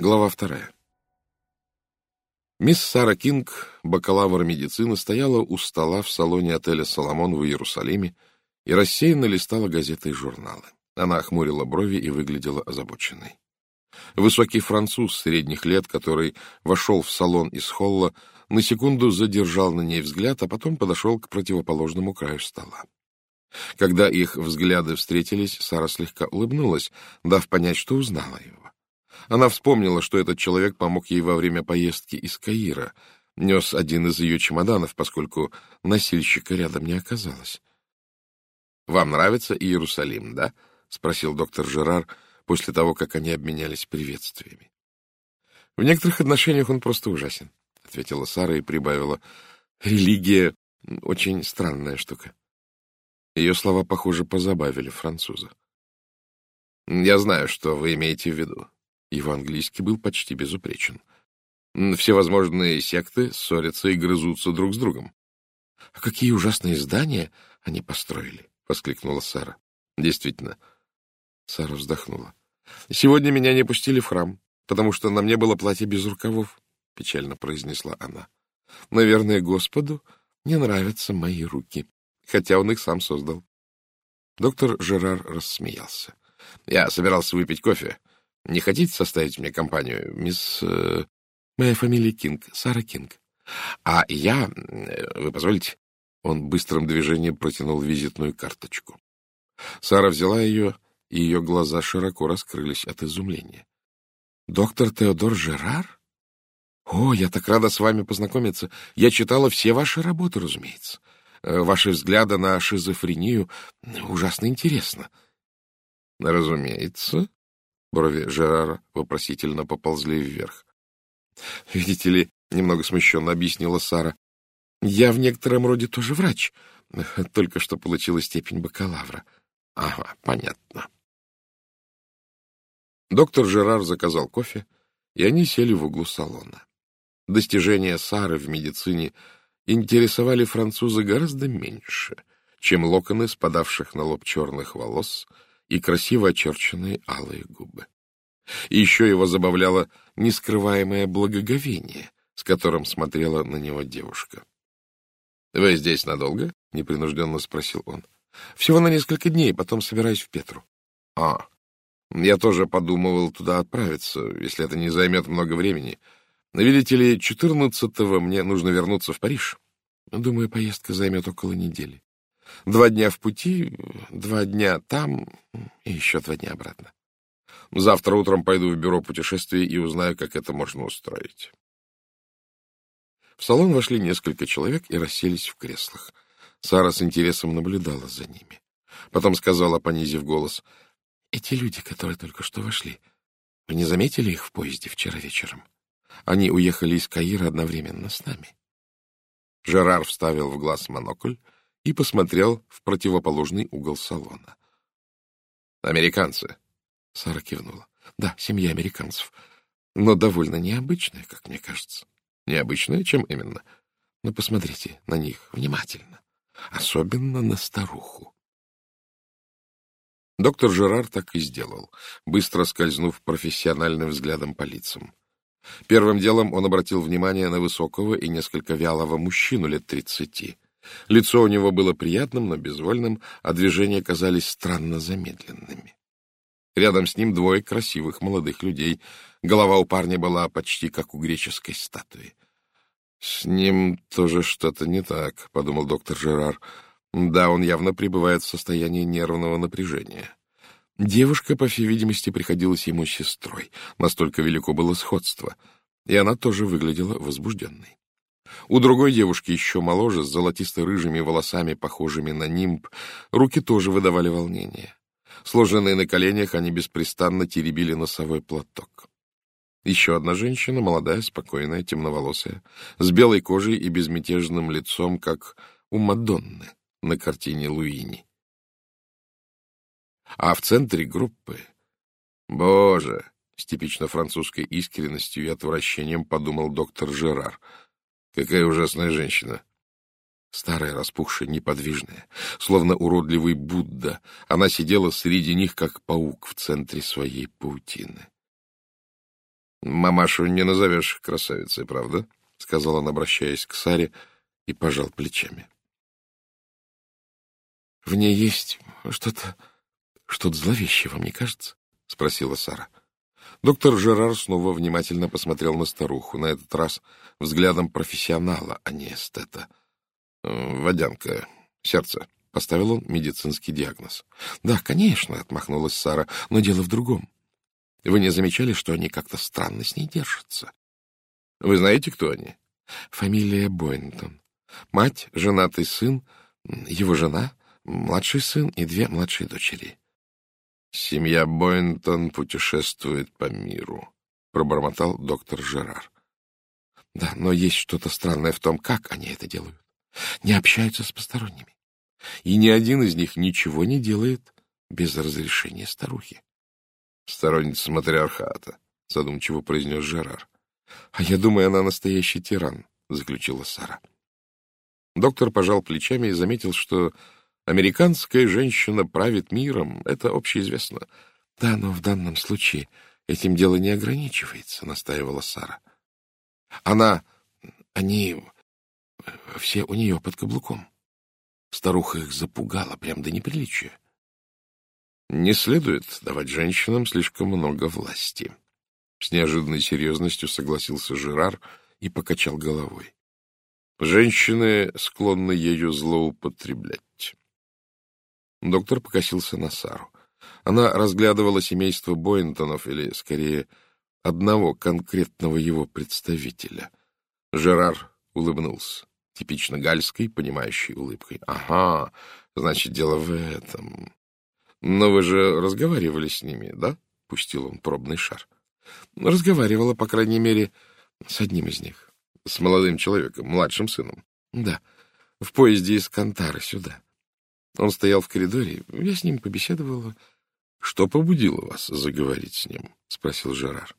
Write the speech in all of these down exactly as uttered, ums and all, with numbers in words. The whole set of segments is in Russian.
Глава вторая. Мисс Сара Кинг, бакалавр медицины, стояла у стола в салоне отеля «Соломон» в Иерусалиме и рассеянно листала газеты и журналы. Она охмурила брови и выглядела озабоченной. Высокий француз средних лет, который вошел в салон из холла, на секунду задержал на ней взгляд, а потом подошел к противоположному краю стола. Когда их взгляды встретились, Сара слегка улыбнулась, дав понять, что узнала его. Она вспомнила, что этот человек помог ей во время поездки из Каира, нес один из ее чемоданов, поскольку носильщика рядом не оказалось. — Вам нравится Иерусалим, да? — спросил доктор Жерар после того, как они обменялись приветствиями. — В некоторых отношениях он просто ужасен, — ответила Сара и прибавила. — Религия — очень странная штука. Ее слова, похоже, позабавили француза. — Я знаю, что вы имеете в виду. Его английский был почти безупречен. Всевозможные секты ссорятся и грызутся друг с другом. — А какие ужасные здания они построили! — воскликнула Сара. — Действительно. Сара вздохнула. — Сегодня меня не пустили в храм, потому что на мне было платье без рукавов, — печально произнесла она. — Наверное, Господу не нравятся мои руки, хотя он их сам создал. Доктор Жерар рассмеялся. — Я собирался выпить кофе. Не хотите составить мне компанию, мисс... Э, моя фамилия Кинг, Сара Кинг. А я... Вы позволите? Он быстрым движением протянул визитную карточку. Сара взяла ее, и ее глаза широко раскрылись от изумления. — Доктор Теодор Жерар? О, я так рада с вами познакомиться. Я читала все ваши работы, разумеется. Ваши взгляды на шизофрению ужасно интересно. — Разумеется. Брови Жерара вопросительно поползли вверх. — Видите ли, — немного смущенно объяснила Сара, — я в некотором роде тоже врач, только что получила степень бакалавра. — Ага, понятно. Доктор Жерар заказал кофе, и они сели в углу салона. Достижения Сары в медицине интересовали француза гораздо меньше, чем локоны спадавших на лоб черных волос и красиво очерченные алые губы. И еще его забавляло нескрываемое благоговение, с которым смотрела на него девушка. — Вы здесь надолго? — непринужденно спросил он. — Всего на несколько дней, потом собираюсь в Петру. — А, я тоже подумывал туда отправиться, если это не займет много времени. Видите ли, четырнадцатого мне нужно вернуться в Париж. Думаю, поездка займет около недели. Два дня в пути, два дня там и еще два дня обратно. Завтра утром пойду в бюро путешествий и узнаю, как это можно устроить. В салон вошли несколько человек и расселись в креслах. Сара с интересом наблюдала за ними. Потом сказала, понизив голос: — Эти люди, которые только что вошли, вы не заметили их в поезде вчера вечером? Они уехали из Каира одновременно с нами. Жерар вставил в глаз монокль и посмотрел в противоположный угол салона. — Американцы. Сара кивнула. — Да, семья американцев. Но довольно необычная, как мне кажется. — Необычная? Чем именно? — Ну, посмотрите на них внимательно. Особенно на старуху. Доктор Жерар так и сделал, быстро скользнув профессиональным взглядом по лицам. Первым делом он обратил внимание на высокого и несколько вялого мужчину лет тридцати. Лицо у него было приятным, но безвольным, а движения казались странно замедленными. Рядом с ним двое красивых молодых людей. Голова у парня была почти как у греческой статуи. — С ним тоже что-то не так, — подумал доктор Жерар. Да, он явно пребывает в состоянии нервного напряжения. Девушка, по всей видимости, приходилась ему сестрой. Настолько велико было сходство. И она тоже выглядела возбужденной. У другой девушки, еще моложе, с золотисто-рыжими волосами, похожими на нимб, руки тоже выдавали волнение. Сложенные на коленях, они беспрестанно теребили носовой платок. Еще одна женщина, молодая, спокойная, темноволосая, с белой кожей и безмятежным лицом, как у Мадонны на картине Луини. А в центре группы... Боже! С типично французской искренностью и отвращением подумал доктор Жерар. Какая ужасная женщина! Старая, распухшая, неподвижная, словно уродливый Будда, она сидела среди них, как паук в центре своей паутины. Мамашу не назовешь красавицей, правда? — сказал он, обращаясь к Саре, и пожал плечами. — В ней есть что-то, что-то зловещее, вам не кажется? — спросила Сара. Доктор Жерар снова внимательно посмотрел на старуху, на этот раз взглядом профессионала, а не эстета. — Водянка, сердце. — поставил он медицинский диагноз. — Да, конечно, — отмахнулась Сара, — но дело в другом. Вы не замечали, что они как-то странно с ней держатся? — Вы знаете, кто они? — Фамилия Бойнтон. Мать, женатый сын, его жена, младший сын и две младшие дочери. — Семья Бойнтон путешествует по миру, — пробормотал доктор Жерар. — Да, но есть что-то странное в том, как они это делают. Не общаются с посторонними. И ни один из них ничего не делает без разрешения старухи. — Сторонница матриархата, — задумчиво произнес Жерар. — А я думаю, она настоящий тиран, — заключила Сара. Доктор пожал плечами и заметил, что американская женщина правит миром. Это общеизвестно. — Да, но в данном случае этим дело не ограничивается, — настаивала Сара. — Она... Они... все у нее под каблуком. Старуха их запугала прям до неприличия. — Не следует давать женщинам слишком много власти. С неожиданной серьезностью согласился Жерар и покачал головой. Женщины склонны ею злоупотреблять. Доктор покосился на Сару. Она разглядывала семейство Бойнтонов, или, скорее, одного конкретного его представителя. Жерар улыбнулся, типично гальской, понимающей улыбкой. — Ага, значит, дело в этом. — Но вы же разговаривали с ними, да? — пустил он пробный шар. — Разговаривала, по крайней мере, с одним из них. — С молодым человеком, младшим сыном? — Да, в поезде из Кантары сюда. Он стоял в коридоре, я с ним побеседовала. — Что побудило вас заговорить с ним? — спросил Жерар.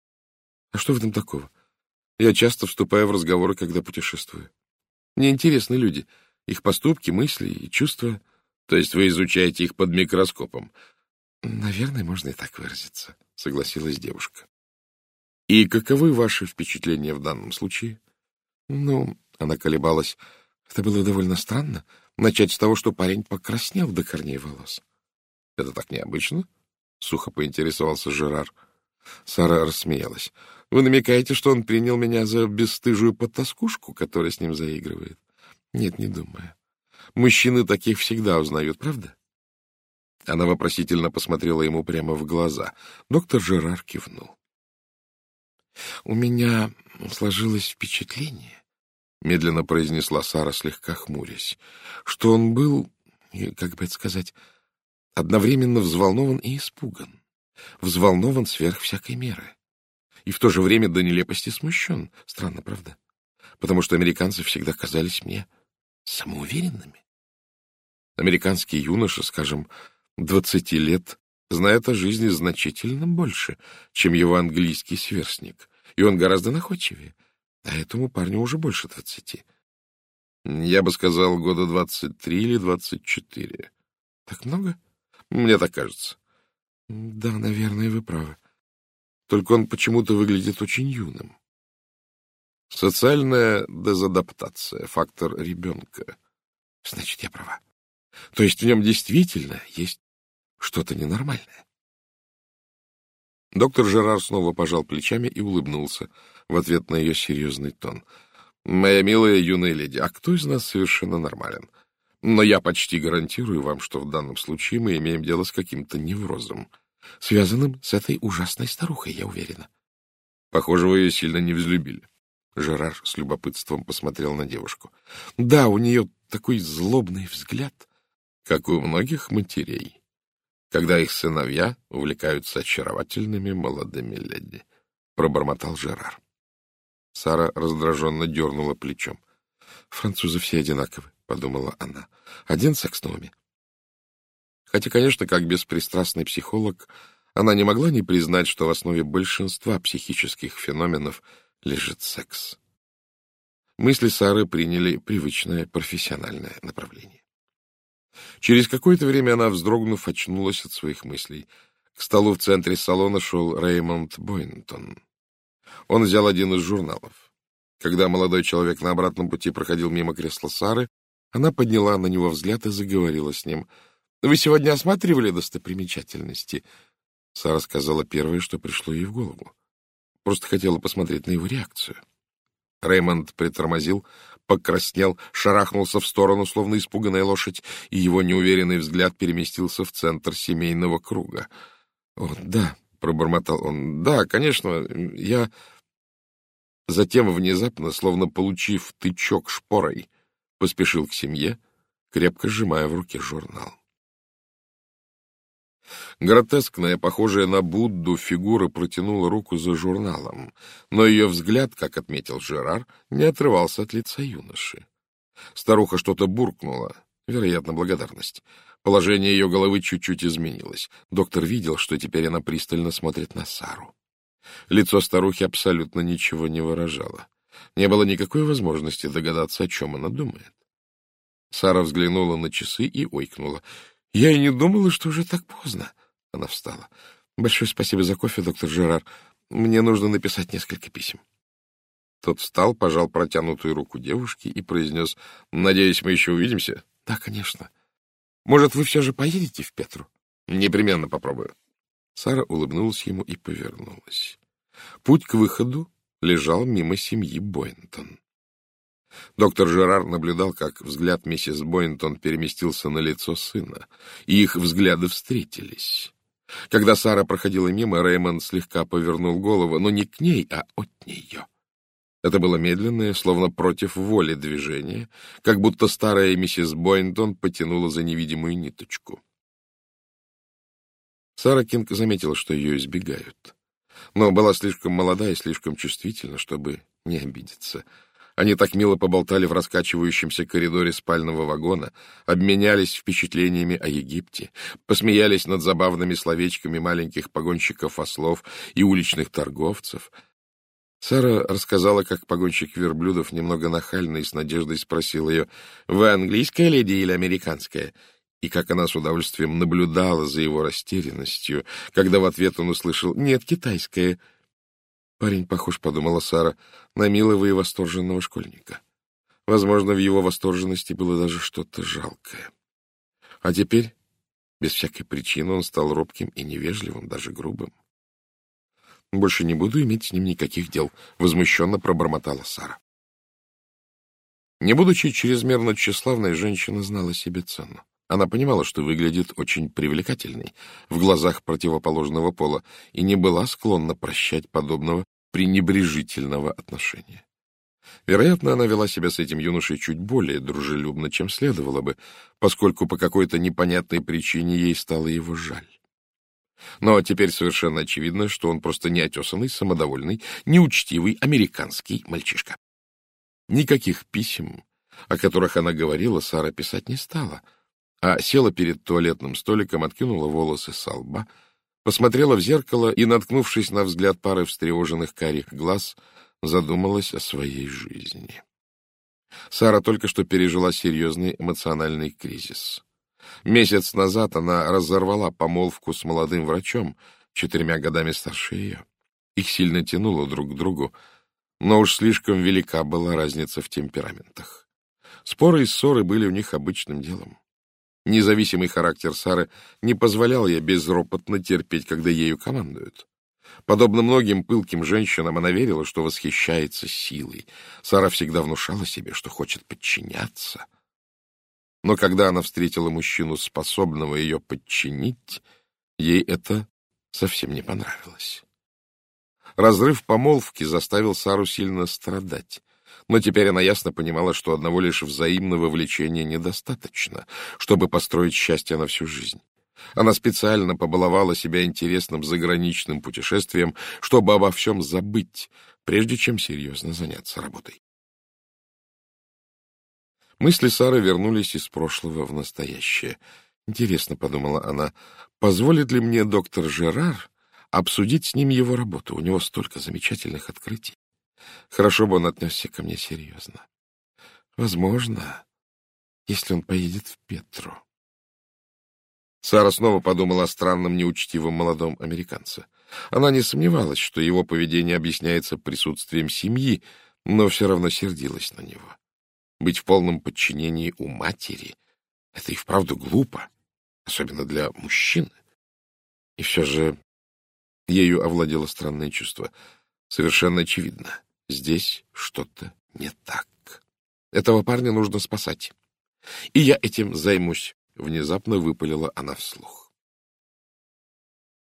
— А что в этом такого? Я часто вступаю в разговоры, когда путешествую. Мне интересны люди, их поступки, мысли и чувства. — То есть вы изучаете их под микроскопом? — Наверное, можно и так выразиться, — согласилась девушка. — И каковы ваши впечатления в данном случае? — Ну, она колебалась. Это было довольно странно. Начать с того, что парень покраснел до корней волос. — Это так необычно? — сухо поинтересовался Жерар. Сара рассмеялась. — Вы намекаете, что он принял меня за бесстыжую потаскушку, которая с ним заигрывает? — Нет, не думаю. Мужчины таких всегда узнают, правда? Она вопросительно посмотрела ему прямо в глаза. Доктор Жерар кивнул. — У меня сложилось впечатление, — медленно произнесла Сара, слегка хмурясь, — что он был, как бы это сказать, одновременно взволнован и испуган. Взволнован сверх всякой меры. И в то же время до нелепости смущен. Странно, правда? Потому что американцы всегда казались мне самоуверенными. Американский юноша, скажем, двадцати лет, знает о жизни значительно больше, чем его английский сверстник, и он гораздо находчивее, а этому парню уже больше двадцати. Я бы сказал, года двадцать три или двадцать четыре. Так много? Мне так кажется. Да, наверное, вы правы. Только он почему-то выглядит очень юным. Социальная дезадаптация, фактор ребенка. Значит, я права. То есть в нем действительно есть что-то ненормальное. Доктор Жерар снова пожал плечами и улыбнулся в ответ на ее серьезный тон. — Моя милая юная леди, а кто из нас совершенно нормален? Но я почти гарантирую вам, что в данном случае мы имеем дело с каким-то неврозом, связанным с этой ужасной старухой, я уверена. — Похоже, вы ее сильно не взлюбили. Жерар с любопытством посмотрел на девушку. — Да, у нее такой злобный взгляд, как у многих матерей, когда их сыновья увлекаются очаровательными молодыми леди, — пробормотал Жерар. Сара раздраженно дернула плечом. — Французы все одинаковы, — подумала она. — Один секс на уме. Хотя, конечно, как беспристрастный психолог, она не могла не признать, что в основе большинства психических феноменов лежит секс. Мысли Сары приняли привычное профессиональное направление. Через какое-то время она, вздрогнув, очнулась от своих мыслей. К столу в центре салона шел Реймонд Бойнтон. Он взял один из журналов. Когда молодой человек на обратном пути проходил мимо кресла Сары, она подняла на него взгляд и заговорила с ним. — Вы сегодня осматривали достопримечательности? Сара сказала первое, что пришло ей в голову. Просто хотела посмотреть на его реакцию. Реймонд притормозил, покраснел, шарахнулся в сторону, словно испуганная лошадь, и его неуверенный взгляд переместился в центр семейного круга. — О, да, — пробормотал он, — да, конечно, я... Затем, внезапно, словно получив тычок шпорой, поспешил к семье, крепко сжимая в руке журнал. Гротескная, похожая на Будду, фигура протянула руку за журналом, но ее взгляд, как отметил Жерар, не отрывался от лица юноши. Старуха что-то буркнула, вероятно, благодарность. Положение ее головы чуть-чуть изменилось. Доктор видел, что теперь она пристально смотрит на Сару. Лицо старухи абсолютно ничего не выражало. Не было никакой возможности догадаться, о чем она думает. Сара взглянула на часы и ойкнула. — Я и не думала, что уже так поздно. Она встала. — Большое спасибо за кофе, доктор Жерар. Мне нужно написать несколько писем. Тот встал, пожал протянутую руку девушки и произнес: — Надеюсь, мы еще увидимся? — Да, конечно. — Может, вы все же поедете в Петру? — Непременно попробую. Сара улыбнулась ему и повернулась. Путь к выходу лежал мимо семьи Бойнтон. Доктор Жерар наблюдал, как взгляд миссис Бойнтон переместился на лицо сына, и их взгляды встретились. Когда Сара проходила мимо, Реймонд слегка повернул голову, но не к ней, а от нее. Это было медленное, словно против воли движение, как будто старая миссис Бойнтон потянула за невидимую ниточку. Сара Кинг заметила, что ее избегают, но была слишком молода и слишком чувствительна, чтобы не обидеться. Они так мило поболтали в раскачивающемся коридоре спального вагона, обменялись впечатлениями о Египте, посмеялись над забавными словечками маленьких погонщиков ослов и уличных торговцев. Сара рассказала, как погонщик верблюдов немного нахально и с надеждой спросил ее: «Вы английская леди или американская?» И как она с удовольствием наблюдала за его растерянностью, когда в ответ он услышал: «Нет, китайская». Парень похож, — подумала Сара, — на милого и восторженного школьника. Возможно, в его восторженности было даже что-то жалкое. А теперь, без всякой причины, он стал робким и невежливым, даже грубым. «Больше не буду иметь с ним никаких дел», — возмущенно пробормотала Сара. Не будучи чрезмерно тщеславной, женщина знала себе цену. Она понимала, что выглядит очень привлекательной в глазах противоположного пола, и не была склонна прощать подобного пренебрежительного отношения. Вероятно, она вела себя с этим юношей чуть более дружелюбно, чем следовало бы, поскольку по какой-то непонятной причине ей стало его жаль. Но теперь совершенно очевидно, что он просто неотесанный, самодовольный, неучтивый американский мальчишка. Никаких писем, о которых она говорила, Сара писать не стала, а села перед туалетным столиком, откинула волосы со лба, посмотрела в зеркало и, наткнувшись на взгляд пары встревоженных карих глаз, задумалась о своей жизни. Сара только что пережила серьезный эмоциональный кризис. Месяц назад она разорвала помолвку с молодым врачом, четырьмя годами старше ее. Их сильно тянуло друг к другу, но уж слишком велика была разница в темпераментах. Споры и ссоры были у них обычным делом. Независимый характер Сары не позволял ей безропотно терпеть, когда ею командуют. Подобно многим пылким женщинам, она верила, что восхищается силой. Сара всегда внушала себе, что хочет подчиняться. Но когда она встретила мужчину, способного ее подчинить, ей это совсем не понравилось. Разрыв помолвки заставил Сару сильно страдать. Но теперь она ясно понимала, что одного лишь взаимного влечения недостаточно, чтобы построить счастье на всю жизнь. Она специально побаловала себя интересным заграничным путешествием, чтобы обо всем забыть, прежде чем серьезно заняться работой. Мысли Сары вернулись из прошлого в настоящее. Интересно, — подумала она, — позволит ли мне доктор Жерар обсудить с ним его работу? У него столько замечательных открытий. Хорошо бы он отнесся ко мне серьезно. Возможно, если он поедет в Петру. Сара снова подумала о странном, неучтивом молодом американце. Она не сомневалась, что его поведение объясняется присутствием семьи, но все равно сердилась на него. Быть в полном подчинении у матери — это и вправду глупо, особенно для мужчины. И все же ею овладело странное чувство. Совершенно очевидно, здесь что-то не так. Этого парня нужно спасать. И я этим займусь, — внезапно выпалила она вслух.